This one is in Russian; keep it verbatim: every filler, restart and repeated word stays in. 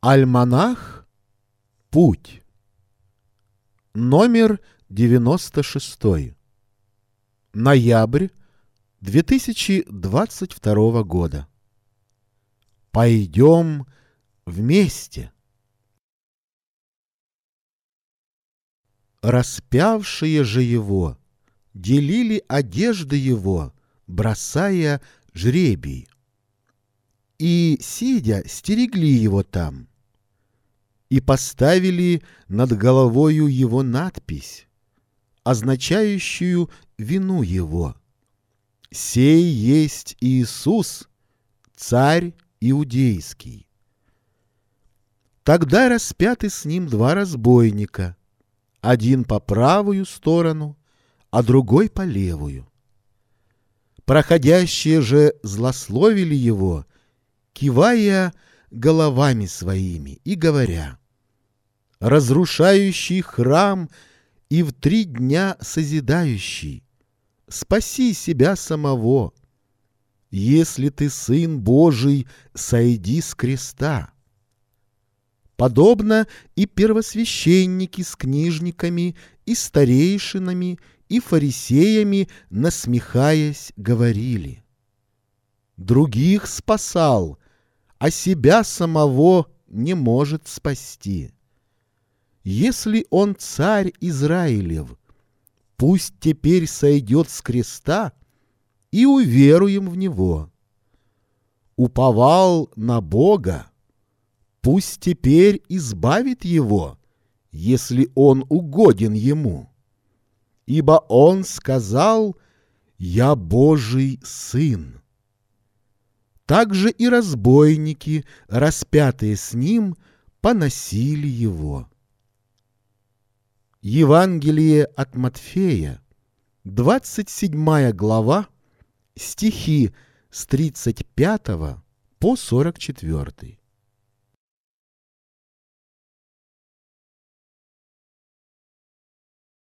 Альманах «Путь». Номер девяносто шестой. Ноябрь две тысячи двадцать второго года. Пойдем вместе. Распявшие же его делили одежды его, бросая жребий. И, сидя, стерегли его там. И поставили над головою его надпись, означающую вину его: «Сей есть Иисус, царь иудейский». Тогда распяты с ним два разбойника, один по правую сторону, а другой по левую. Проходящие же злословили его, кивая головами своими и говоря: «Разрушающий храм и в три дня созидающий, спаси себя самого. Если ты Сын Божий, сойди с креста». Подобно и первосвященники с книжниками, и старейшинами, и фарисеями, насмехаясь, говорили: «Других спасал, а себя самого не может спасти. Если он царь Израилев, пусть теперь сойдет с креста, и уверуем в него. Уповал на Бога, пусть теперь избавит его, если он угоден ему. Ибо он сказал: «Я Божий Сын». Также и разбойники, распятые с ним, поносили его. Евангелие от Матфея, двадцать седьмая глава, стихи с тридцать пятого по сорок четвёртый.